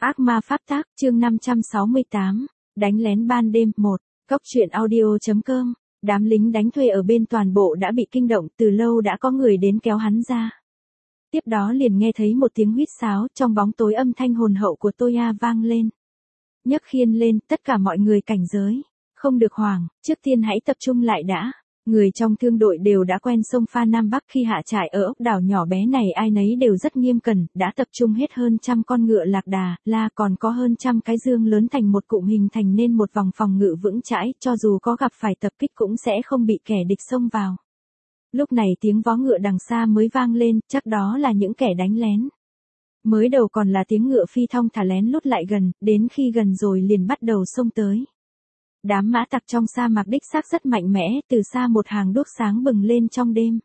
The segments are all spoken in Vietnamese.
Ác ma pháp tác, chương 568, đánh lén ban đêm 1, Cốc truyện audio.com, đám lính đánh thuê ở bên toàn bộ đã bị kinh động, từ lâu đã có người đến kéo hắn ra. Tiếp đó liền nghe thấy một tiếng huýt sáo, trong bóng tối âm thanh hồn hậu của Toya vang lên. Nhấc khiên lên, tất cả mọi người cảnh giới, không được hoảng, trước tiên hãy tập trung lại đã. Người trong thương đội đều đã quen sông pha Nam Bắc, khi hạ trại ở ốc đảo nhỏ bé này ai nấy đều rất nghiêm cẩn, đã tập trung hết hơn trăm con ngựa lạc đà, còn có hơn trăm cái dương lớn thành một cụm hình thành nên một vòng phòng ngự vững chãi, cho dù có gặp phải tập kích cũng sẽ không bị kẻ địch xông vào. Lúc này tiếng vó ngựa đằng xa mới vang lên, chắc đó là những kẻ đánh lén. Mới đầu còn là tiếng ngựa phi thong thả lén lút lại gần, đến khi gần rồi liền bắt đầu xông tới. Đám mã tặc trong sa mạc đích xác rất mạnh mẽ, từ xa một hàng đuốc sáng bừng lên trong đêm.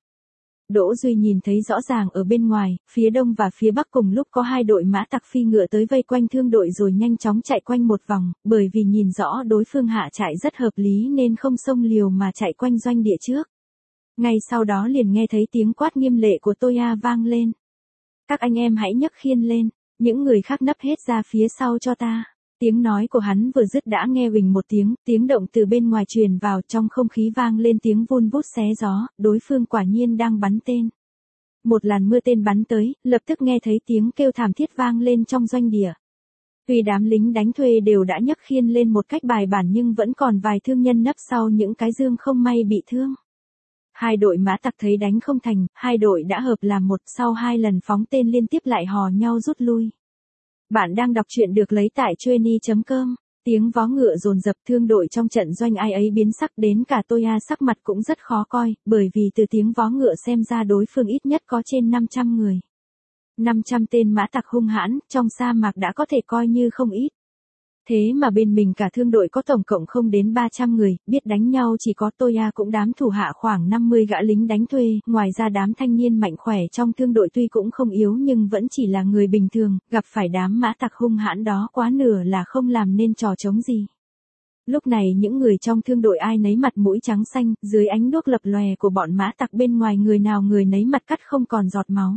Đỗ Duy nhìn thấy rõ ràng ở bên ngoài, phía đông và phía bắc cùng lúc có hai đội mã tặc phi ngựa tới vây quanh thương đội rồi nhanh chóng chạy quanh một vòng, bởi vì nhìn rõ đối phương hạ trại rất hợp lý nên không xông liều mà chạy quanh doanh địa trước. Ngay sau đó liền nghe thấy tiếng quát nghiêm lệ của Toya vang lên. Các anh em hãy nhấc khiên lên, những người khác nấp hết ra phía sau cho ta. Tiếng nói của hắn vừa dứt đã nghe huỳnh một tiếng động từ bên ngoài truyền vào, trong không khí vang lên tiếng vun vút xé gió, đối phương quả nhiên đang bắn tên. Một làn mưa tên bắn tới, lập tức nghe thấy tiếng kêu thảm thiết vang lên trong doanh địa. Tuy đám lính đánh thuê đều đã nhấc khiên lên một cách bài bản nhưng vẫn còn vài thương nhân nấp sau những cái dương không may bị thương. Hai đội mã tặc thấy đánh không thành, hai đội đã hợp làm một, sau hai lần phóng tên liên tiếp lại hò nhau rút lui. Bạn đang đọc truyện được lấy tại Chueny.com, tiếng vó ngựa dồn dập, thương đội trong trận doanh ai ấy biến sắc, đến cả Toya sắc mặt cũng rất khó coi, bởi vì từ tiếng vó ngựa xem ra đối phương ít nhất có trên 500 người. 500 tên mã tặc hung hãn, trong sa mạc đã có thể coi như không ít. Thế mà bên mình cả thương đội có tổng cộng không đến 300 người, biết đánh nhau chỉ có Toya cũng đám thủ hạ khoảng 50 gã lính đánh thuê, ngoài ra đám thanh niên mạnh khỏe trong thương đội tuy cũng không yếu nhưng vẫn chỉ là người bình thường, gặp phải đám mã tặc hung hãn đó quá nửa là không làm nên trò trống gì. Lúc này những người trong thương đội ai nấy mặt mũi trắng xanh, dưới ánh đuốc lập lòe của bọn mã tặc bên ngoài người nào người nấy mặt cắt không còn giọt máu.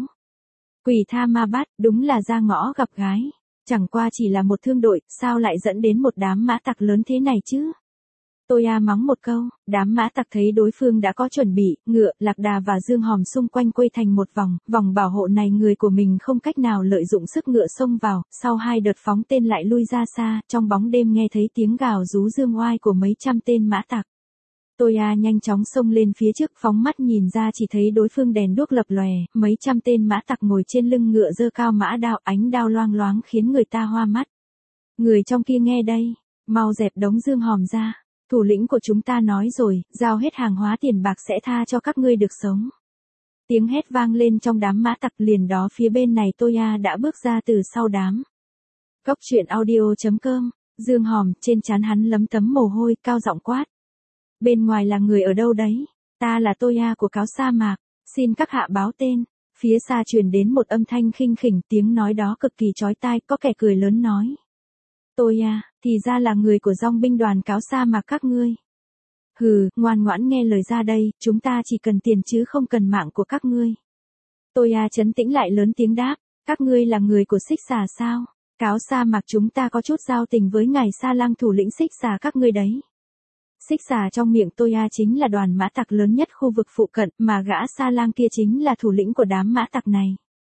Quỷ tha ma bát, đúng là ra ngõ gặp gái. Chẳng qua chỉ là một thương đội, sao lại dẫn đến một đám mã tặc lớn thế này chứ? Toya mắng một câu, đám mã tặc thấy đối phương đã có chuẩn bị, ngựa, lạc đà và dương hòm xung quanh quây thành một vòng bảo hộ này người của mình không cách nào lợi dụng sức ngựa xông vào, sau hai đợt phóng tên lại lui ra xa, trong bóng đêm nghe thấy tiếng gào rú dương oai của mấy trăm tên mã tặc. Toya nhanh chóng xông lên phía trước, phóng mắt nhìn ra chỉ thấy đối phương đèn đuốc lập lòe, mấy trăm tên mã tặc ngồi trên lưng ngựa giơ cao mã đao, ánh đao loang loáng khiến người ta hoa mắt. Người trong kia nghe đây, mau dẹp đống dương hòm ra, thủ lĩnh của chúng ta nói rồi, giao hết hàng hóa tiền bạc sẽ tha cho các ngươi được sống. Tiếng hét vang lên trong đám mã tặc, liền đó phía bên này Toya đã bước ra từ sau đám. Cốc truyện audio.com, dương hòm, trên trán hắn lấm tấm mồ hôi, cao giọng quát. Bên ngoài là người ở đâu đấy? Ta là Toya của cáo sa mạc, xin các hạ báo tên. Phía xa truyền đến một âm thanh khinh khỉnh, tiếng nói đó cực kỳ chói tai, có kẻ cười lớn nói. Toya, thì ra là người của dòng binh đoàn cáo sa mạc các ngươi. Hừ, ngoan ngoãn nghe lời ra đây, chúng ta chỉ cần tiền chứ không cần mạng của các ngươi. Toya trấn tĩnh lại lớn tiếng đáp, các ngươi là người của Xích Xà sao? Cáo sa mạc chúng ta có chút giao tình với ngài Sa Lang thủ lĩnh Xích Xà các ngươi đấy. Xích Xà trong miệng Toya chính là đoàn mã tặc lớn nhất khu vực phụ cận, mà gã Sa Lang kia chính là thủ lĩnh của đám mã tặc này.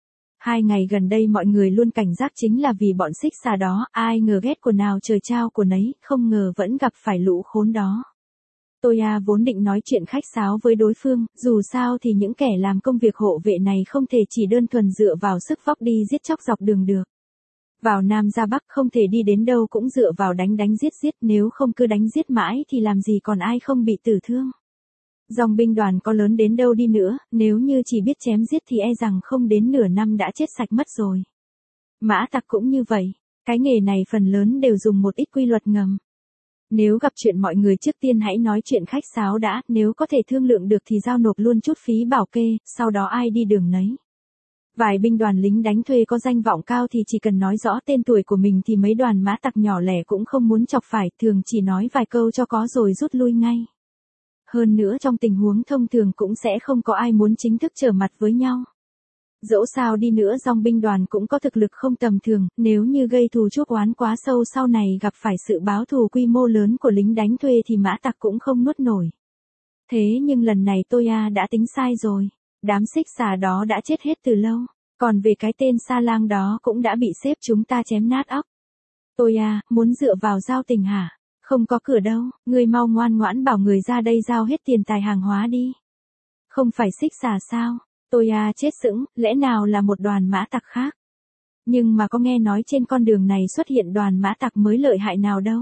2 ngày gần đây mọi người luôn cảnh giác chính là vì bọn Xích Xà đó, ai ngờ ghét của nào trời trao của nấy, không ngờ vẫn gặp phải lũ khốn đó. Toya vốn định nói chuyện khách sáo với đối phương, dù sao thì những kẻ làm công việc hộ vệ này không thể chỉ đơn thuần dựa vào sức vóc đi giết chóc dọc đường được. Vào Nam ra Bắc không thể đi đến đâu cũng dựa vào đánh giết, nếu không cứ đánh giết mãi thì làm gì còn ai không bị tử thương. Dòng binh đoàn có lớn đến đâu đi nữa, nếu như chỉ biết chém giết thì e rằng không đến nửa năm đã chết sạch mất rồi. Mã tặc cũng như vậy, cái nghề này phần lớn đều dùng một ít quy luật ngầm. Nếu gặp chuyện mọi người trước tiên hãy nói chuyện khách sáo đã, nếu có thể thương lượng được thì giao nộp luôn chút phí bảo kê, sau đó ai đi đường nấy. Vài binh đoàn lính đánh thuê có danh vọng cao thì chỉ cần nói rõ tên tuổi của mình thì mấy đoàn mã tặc nhỏ lẻ cũng không muốn chọc phải, thường chỉ nói vài câu cho có rồi rút lui ngay. Hơn nữa trong tình huống thông thường cũng sẽ không có ai muốn chính thức trở mặt với nhau. Dẫu sao đi nữa dòng binh đoàn cũng có thực lực không tầm thường, nếu như gây thù chuốc oán quá sâu sau này gặp phải sự báo thù quy mô lớn của lính đánh thuê thì mã tặc cũng không nuốt nổi. Thế nhưng lần này tôi đã tính sai rồi. Đám xích xà đó đã chết hết từ lâu. Còn về cái tên Sa Lang đó cũng đã bị sếp chúng ta chém nát óc. Tôi muốn dựa vào giao tình hả? Không có cửa đâu, ngươi mau ngoan ngoãn bảo người ra đây giao hết tiền tài hàng hóa đi. Không phải xích xà sao? Tôi chết sững, lẽ nào là một đoàn mã tặc khác? Nhưng mà có nghe nói trên con đường này xuất hiện đoàn mã tặc mới lợi hại nào đâu.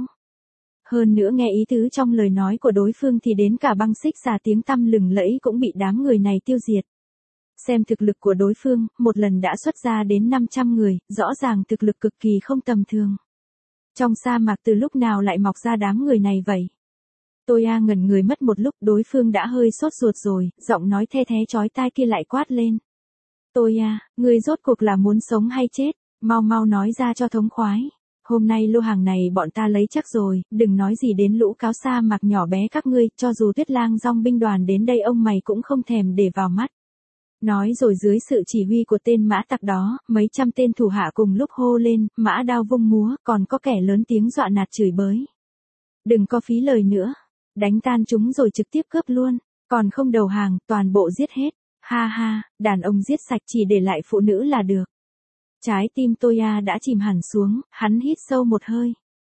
Hơn nữa nghe ý tứ trong lời nói của đối phương thì đến cả băng xích xà tiếng tăm lừng lẫy cũng bị đám người này tiêu diệt. Xem thực lực của đối phương, một lần đã xuất ra đến 500 người, rõ ràng thực lực cực kỳ không tầm thường. Trong sa mạc từ lúc nào lại mọc ra đám người này vậy? Tôi ngẩn người mất một lúc, đối phương đã hơi sốt ruột rồi, giọng nói the thé chói tai kia lại quát lên. Tôi ngươi rốt cuộc là muốn sống hay chết, mau mau nói ra cho thống khoái. Hôm nay lô hàng này bọn ta lấy chắc rồi, đừng nói gì đến lũ cáo sa mạc nhỏ bé các ngươi, cho dù Tuyết Lang dòng binh đoàn đến đây ông mày cũng không thèm để vào mắt. Nói rồi dưới sự chỉ huy của tên mã tặc đó, mấy trăm tên thủ hạ cùng lúc hô lên, mã đao vung múa, còn có kẻ lớn tiếng dọa nạt chửi bới. Đừng có phí lời nữa, đánh tan chúng rồi trực tiếp cướp luôn, còn không đầu hàng, toàn bộ giết hết. Ha ha, đàn ông giết sạch chỉ để lại phụ nữ là được. Trái tim tôi đã chìm hẳn xuống, hắn hít sâu một hơi.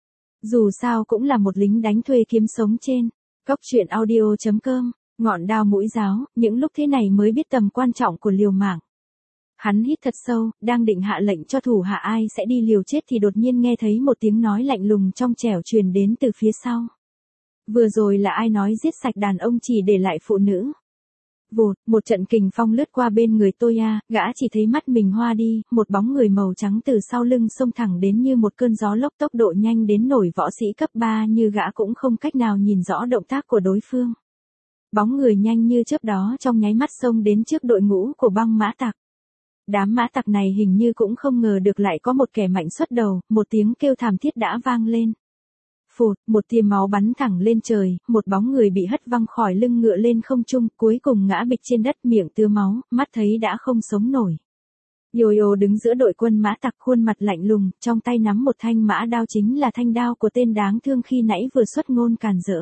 Dù sao cũng là một lính đánh thuê kiếm sống trên. Cốc truyện audio.com, ngọn đao mũi giáo, những lúc thế này mới biết tầm quan trọng của liều mạng. Hắn hít thật sâu, đang định hạ lệnh cho thủ hạ ai sẽ đi liều chết thì đột nhiên nghe thấy một tiếng nói lạnh lùng trong trẻo truyền đến từ phía sau. Vừa rồi là ai nói giết sạch đàn ông chỉ để lại phụ nữ? Vụt, một trận kình phong lướt qua bên người tôi gã chỉ thấy mắt mình hoa đi, một bóng người màu trắng từ sau lưng xông thẳng đến như một cơn gió lốc, tốc độ nhanh đến nổi võ sĩ cấp 3 như gã cũng không cách nào nhìn rõ động tác của đối phương. Bóng người nhanh như chớp đó trong nháy mắt xông đến trước đội ngũ của băng mã tặc. Đám mã tặc này hình như cũng không ngờ được lại có một kẻ mạnh xuất đầu, một tiếng kêu thảm thiết đã vang lên. Phụt, một tia máu bắn thẳng lên trời, một bóng người bị hất văng khỏi lưng ngựa lên không trung, cuối cùng ngã bịch trên đất, miệng tưa máu, mắt thấy đã không sống nổi. Yo-yo đứng giữa đội quân mã tặc, khuôn mặt lạnh lùng, trong tay nắm một thanh mã đao, chính là thanh đao của tên đáng thương khi nãy vừa xuất ngôn càn rỡ.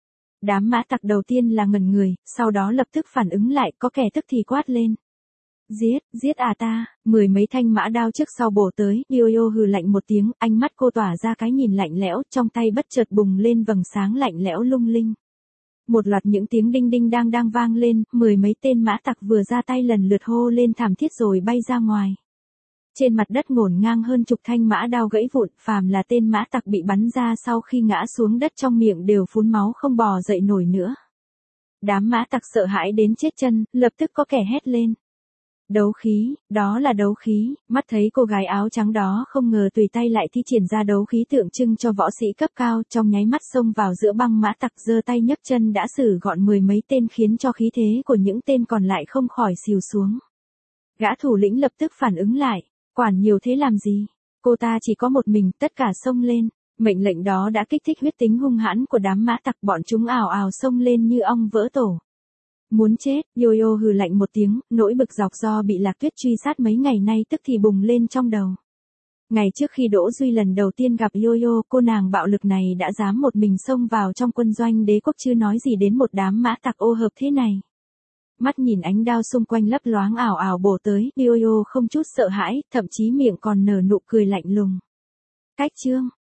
Đám mã tặc đầu tiên là ngẩn người, sau đó lập tức phản ứng lại, có kẻ tức thì quát lên. Giết ta, mười mấy thanh mã đao trước sau bổ tới, Yo-yo hừ lạnh một tiếng, ánh mắt cô tỏa ra cái nhìn lạnh lẽo, trong tay bất chợt bùng lên vầng sáng lạnh lẽo lung linh. Một loạt những tiếng đinh đinh đang vang lên, mười mấy tên mã tặc vừa ra tay lần lượt hô lên thảm thiết rồi bay ra ngoài. Trên mặt đất ngổn ngang hơn chục thanh mã đao gãy vụn, phàm là tên mã tặc bị bắn ra sau khi ngã xuống đất trong miệng đều phun máu không bò dậy nổi nữa. Đám mã tặc sợ hãi đến chết chân, lập tức có kẻ hét lên. Đấu khí, đó là đấu khí, mắt thấy cô gái áo trắng đó không ngờ tùy tay lại thi triển ra đấu khí tượng trưng cho võ sĩ cấp cao, trong nháy mắt xông vào giữa băng mã tặc, giơ tay nhấc chân đã xử gọn mười mấy tên khiến cho khí thế của những tên còn lại không khỏi xìu xuống. Gã thủ lĩnh lập tức phản ứng lại, quản nhiều thế làm gì, cô ta chỉ có một mình, tất cả xông lên. Mệnh lệnh đó đã kích thích huyết tính hung hãn của đám mã tặc, bọn chúng ào ào xông lên như ong vỡ tổ. Muốn chết, Yo-yo hừ lạnh một tiếng, nỗi bực dọc do bị Lạc Tuyết truy sát mấy ngày nay tức thì bùng lên trong đầu. Ngày trước khi Đỗ Duy lần đầu tiên gặp Yo-yo, cô nàng bạo lực này đã dám một mình xông vào trong quân doanh đế quốc, chưa nói gì đến một đám mã tặc ô hợp thế này. Mắt nhìn ánh đao xung quanh lấp loáng ảo ảo bổ tới, Yo-yo không chút sợ hãi, thậm chí miệng còn nở nụ cười lạnh lùng. Cách chương